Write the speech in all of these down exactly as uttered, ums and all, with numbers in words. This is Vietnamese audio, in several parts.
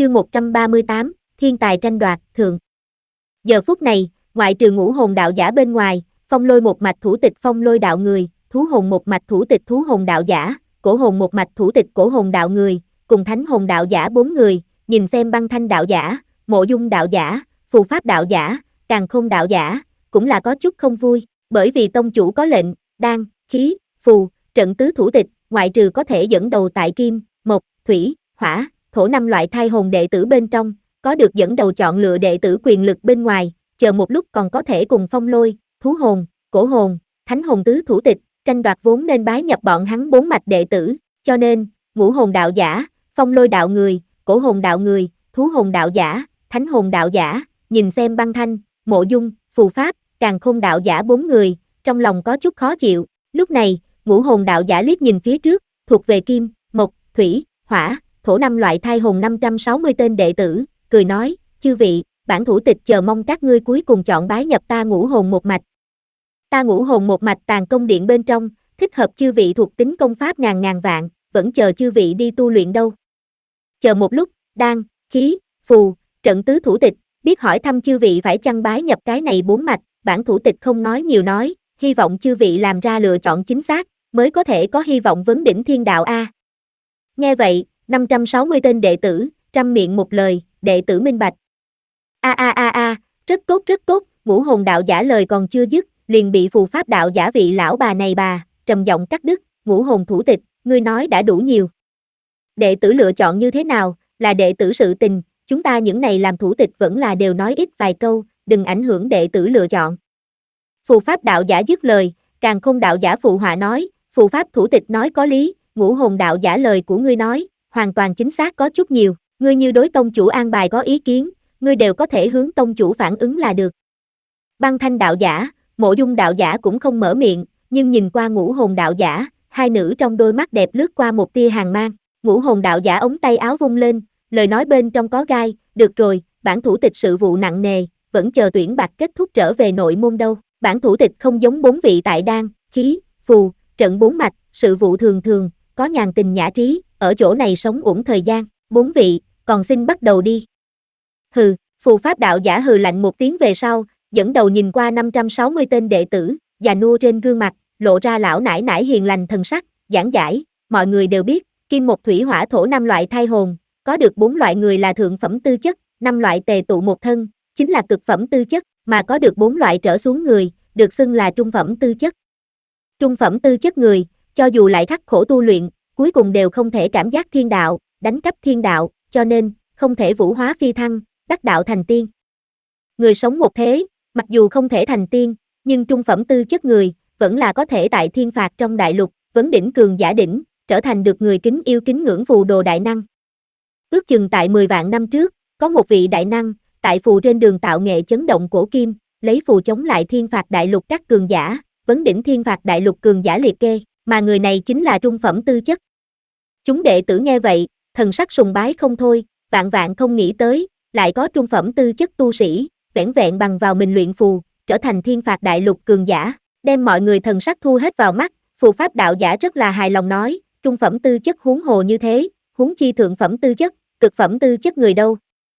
Chương một trăm ba mươi tám, Thiên tài tranh đoạt, thượng. Giờ phút này, ngoại trừ ngũ hồn đạo giả bên ngoài, phong lôi một mạch thủ tịch phong lôi đạo người, thú hồn một mạch thủ tịch thú hồn đạo giả, cổ hồn một mạch thủ tịch cổ hồn đạo người, cùng thánh hồn đạo giả bốn người, nhìn xem băng thanh đạo giả, mộ dung đạo giả, phù pháp đạo giả, càn khôn đạo giả, cũng là có chút không vui, bởi vì tông chủ có lệnh, đan, khí, phù, trận tứ thủ tịch, ngoại trừ có thể dẫn đầu tại kim, mộc, thủy, hỏa, thổ năm loại thai hồn đệ tử bên trong, có được dẫn đầu chọn lựa đệ tử quyền lực bên ngoài, chờ một lúc còn có thể cùng phong lôi, thú hồn, cổ hồn, thánh hồn tứ thủ tịch, tranh đoạt vốn nên bái nhập bọn hắn bốn mạch đệ tử, cho nên, ngũ hồn đạo giả, phong lôi đạo người, cổ hồn đạo người, thú hồn đạo giả, thánh hồn đạo giả, nhìn xem băng thanh, mộ dung, phù pháp, càn khôn đạo giả bốn người, trong lòng có chút khó chịu, lúc này, ngũ hồn đạo giả liếc nhìn phía trước, thuộc về kim, mộc, thủy, hỏa, thổ năm loại thai hồn năm trăm sáu mươi tên đệ tử, cười nói, chư vị, bản thủ tịch chờ mong các ngươi cuối cùng chọn bái nhập ta ngũ hồn một mạch. Ta ngũ hồn một mạch tàng công điện bên trong, thích hợp chư vị thuộc tính công pháp ngàn ngàn vạn, vẫn chờ chư vị đi tu luyện đâu. Chờ một lúc, đan, khí, phù, trận tứ thủ tịch, biết hỏi thăm chư vị phải chăng bái nhập cái này bốn mạch, bản thủ tịch không nói nhiều nói, hy vọng chư vị làm ra lựa chọn chính xác, mới có thể có hy vọng vấn đỉnh thiên đạo A. Nghe vậy, năm trăm sáu mươi tên đệ tử, trăm miệng một lời, đệ tử minh bạch. A a a a, rất tốt rất tốt, ngũ hồn đạo giả lời còn chưa dứt, liền bị phù pháp đạo giả vị lão bà này bà, trầm giọng cắt đứt, ngũ hồn thủ tịch, ngươi nói đã đủ nhiều. Đệ tử lựa chọn như thế nào, là đệ tử sự tình, chúng ta những này làm thủ tịch vẫn là đều nói ít vài câu, đừng ảnh hưởng đệ tử lựa chọn. Phù pháp đạo giả dứt lời, càn khôn đạo giả phụ họa nói, phù pháp thủ tịch nói có lý, ngũ hồn đạo giả lời của ngươi nói, hoàn toàn chính xác có chút nhiều, ngươi như đối tông chủ an bài có ý kiến, ngươi đều có thể hướng tông chủ phản ứng là được. Băng thanh đạo giả, mộ dung đạo giả cũng không mở miệng, nhưng nhìn qua ngũ hồn đạo giả, hai nữ trong đôi mắt đẹp lướt qua một tia hàn mang, ngũ hồn đạo giả ống tay áo vung lên, lời nói bên trong có gai, được rồi, bản thủ tịch sự vụ nặng nề, vẫn chờ tuyển bạc kết thúc trở về nội môn đâu, bản thủ tịch không giống bốn vị tại đan, khí, phù, trận bốn mạch, sự vụ thường thường, có nhàn tình nhã trí, ở chỗ này sống uổng thời gian, bốn vị, còn xin bắt đầu đi. Hừ, phù pháp đạo giả hừ lạnh một tiếng về sau, dẫn đầu nhìn qua năm trăm sáu mươi tên đệ tử, già nua trên gương mặt, lộ ra lão nải nải hiền lành thần sắc, giảng giải, mọi người đều biết, kim một thủy hỏa thổ năm loại thai hồn, có được bốn loại người là thượng phẩm tư chất, năm loại tề tụ một thân, chính là cực phẩm tư chất, mà có được bốn loại trở xuống người, được xưng là trung phẩm tư chất. Trung phẩm tư chất người, cho dù lại khắc khổ tu luyện, cuối cùng đều không thể cảm giác thiên đạo, đánh cắp thiên đạo, cho nên, không thể vũ hóa phi thăng, đắc đạo thành tiên. Người sống một thế, mặc dù không thể thành tiên, nhưng trung phẩm tư chất người, vẫn là có thể tại thiên phạt trong đại lục, vấn đỉnh cường giả đỉnh, trở thành được người kính yêu kính ngưỡng phù đồ đại năng. Ước chừng tại mười vạn năm trước, có một vị đại năng, tại phù trên đường tạo nghệ chấn động cổ kim, lấy phù chống lại thiên phạt đại lục các cường giả, vấn đỉnh thiên phạt đại lục cường giả liệt kê, mà người này chính là trung phẩm tư chất. Chúng đệ tử nghe vậy, thần sắc sùng bái không thôi, vạn vạn không nghĩ tới, lại có trung phẩm tư chất tu sĩ, vẻn vẹn bằng vào mình luyện phù, trở thành thiên phạt đại lục cường giả, đem mọi người thần sắc thu hết vào mắt, phù pháp đạo giả rất là hài lòng nói, trung phẩm tư chất huống hồ như thế, huống chi thượng phẩm tư chất, cực phẩm tư chất người đâu.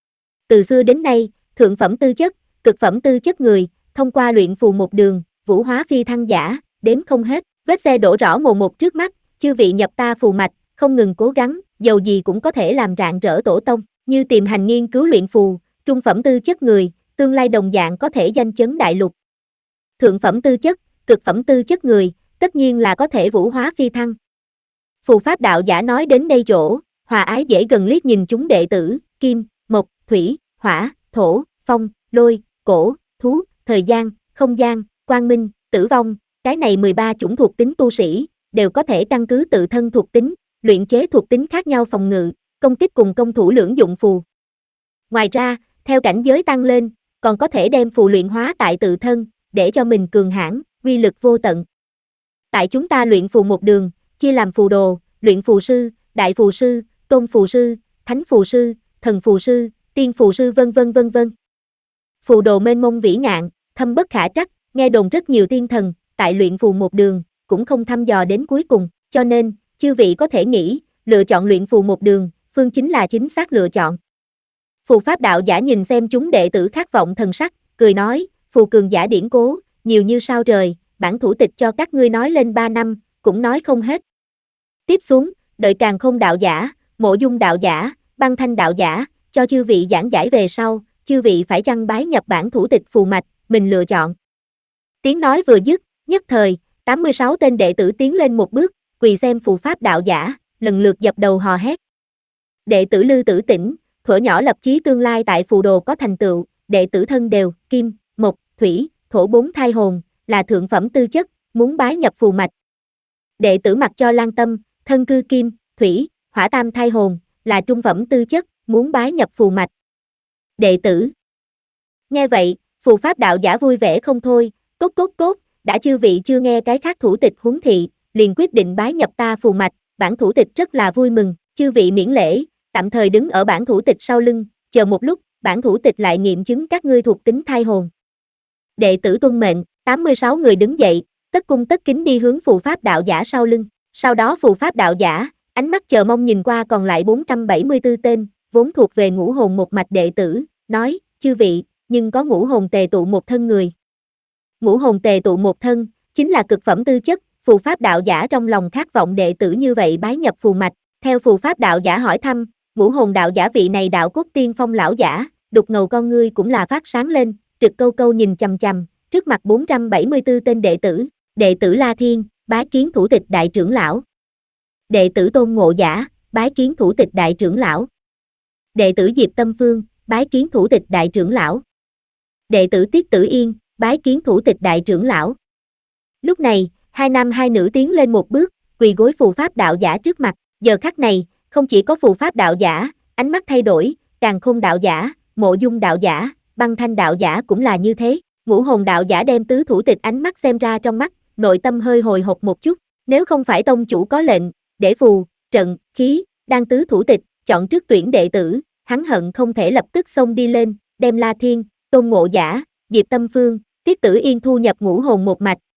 Từ xưa đến nay, thượng phẩm tư chất, cực phẩm tư chất người, thông qua luyện phù một đường, vũ hóa phi thăng giả, đếm không hết, vết xe đổ rõ mồn một trước mắt, chư vị nhập ta phù mạch, không ngừng cố gắng, dầu gì cũng có thể làm rạng rỡ tổ tông, như tìm hành nghiên cứu luyện phù, trung phẩm tư chất người, tương lai đồng dạng có thể danh chấn đại lục. Thượng phẩm tư chất, cực phẩm tư chất người, tất nhiên là có thể vũ hóa phi thăng. Phù pháp đạo giả nói đến đây chỗ, hòa ái dễ gần liếc nhìn chúng đệ tử, kim, mộc, thủy, hỏa, thổ, phong, lôi, cổ, thú, thời gian, không gian, quang minh, tử vong, cái này mười ba chủng thuộc tính tu sĩ, đều có thể căn cứ tự thân thuộc tính, luyện chế thuộc tính khác nhau phòng ngự, công kích cùng công thủ lưỡng dụng phù. Ngoài ra, theo cảnh giới tăng lên, còn có thể đem phù luyện hóa tại tự thân, để cho mình cường hãn, uy lực vô tận. Tại chúng ta luyện phù một đường, chia làm phù đồ, luyện phù sư, đại phù sư, tôn phù sư, thánh phù sư, thần phù sư, tiên phù sư vân vân vân vân. Phù đồ mênh mông vĩ ngạn, thâm bất khả trắc, nghe đồn rất nhiều tiên thần, tại luyện phù một đường, cũng không thăm dò đến cuối cùng, cho nên, chư vị có thể nghĩ, lựa chọn luyện phù một đường, phương chính là chính xác lựa chọn. Phù pháp đạo giả nhìn xem chúng đệ tử khát vọng thần sắc, cười nói, phù cường giả điển cố, nhiều như sao trời, bản thủ tịch cho các ngươi nói lên ba năm, cũng nói không hết. Tiếp xuống, đợi Càn Khôn đạo giả, Mộ Dung đạo giả, Băng Thanh đạo giả, cho chư vị giảng giải về sau, chư vị phải chăng bái nhập bản thủ tịch phù mạch, mình lựa chọn. Tiếng nói vừa dứt, nhất thời, tám mươi sáu tên đệ tử tiến lên một bước, quỳ xem phù pháp đạo giả, lần lượt dập đầu hò hét. Đệ tử Lư Tử Tĩnh, thuở nhỏ lập chí tương lai tại phù đồ có thành tựu, đệ tử thân đều, kim, mộc, thủy, thổ bốn thai hồn, là thượng phẩm tư chất, muốn bái nhập phù mạch. Đệ tử Mặc Cho Lan Tâm, thân cư kim, thủy, hỏa tam thai hồn, là trung phẩm tư chất, muốn bái nhập phù mạch. Đệ tử. Nghe vậy, phù pháp đạo giả vui vẻ không thôi, cốt cốt cốt, đã chư vị chưa nghe cái khác thủ tịch huấn thị, liền quyết định bái nhập ta phù mạch, bản thủ tịch rất là vui mừng, chư vị miễn lễ, tạm thời đứng ở bản thủ tịch sau lưng, chờ một lúc, bản thủ tịch lại nghiệm chứng các ngươi thuộc tính thai hồn. Đệ tử tuân mệnh, tám mươi sáu người đứng dậy, tất cung tất kính đi hướng phù pháp đạo giả sau lưng, sau đó phù pháp đạo giả, ánh mắt chờ mong nhìn qua còn lại bốn trăm bảy mươi tư tên, vốn thuộc về ngũ hồn một mạch đệ tử, nói, chư vị, nhưng có ngũ hồn tề tụ một thân người. Ngũ hồn tề tụ một thân, chính là cực phẩm tư chất, phù pháp đạo giả trong lòng khát vọng đệ tử như vậy bái nhập phù mạch, theo phù pháp đạo giả hỏi thăm, ngũ hồn đạo giả vị này đạo cốt tiên phong lão giả, đục ngầu con ngươi cũng là phát sáng lên, trực câu câu nhìn chằm chằm, trước mặt bốn trăm bảy mươi tư tên đệ tử, đệ tử La Thiên, bái kiến thủ tịch đại trưởng lão. Đệ tử Tôn Ngộ Giả, bái kiến thủ tịch đại trưởng lão. Đệ tử Diệp Tâm Phương, bái kiến thủ tịch đại trưởng lão. Đệ tử Tiết Tử Yên, bái kiến thủ tịch đại trưởng lão. Lúc này, hai nam hai nữ tiến lên một bước, quỳ gối phù pháp đạo giả trước mặt, giờ khắc này, không chỉ có phù pháp đạo giả, ánh mắt thay đổi, Càn Khôn đạo giả, Mộ Dung đạo giả, Băng Thanh đạo giả cũng là như thế, ngũ hồn đạo giả đem tứ thủ tịch ánh mắt xem ra trong mắt, nội tâm hơi hồi hộp một chút, nếu không phải tông chủ có lệnh, để phù, trận, khí, đang tứ thủ tịch, chọn trước tuyển đệ tử, hắn hận không thể lập tức xông đi lên, đem La Thiên, Tôn Ngộ Giả, Diệp Tâm Phương, Tiết Tử Yên thu nhập ngũ hồn một mạch,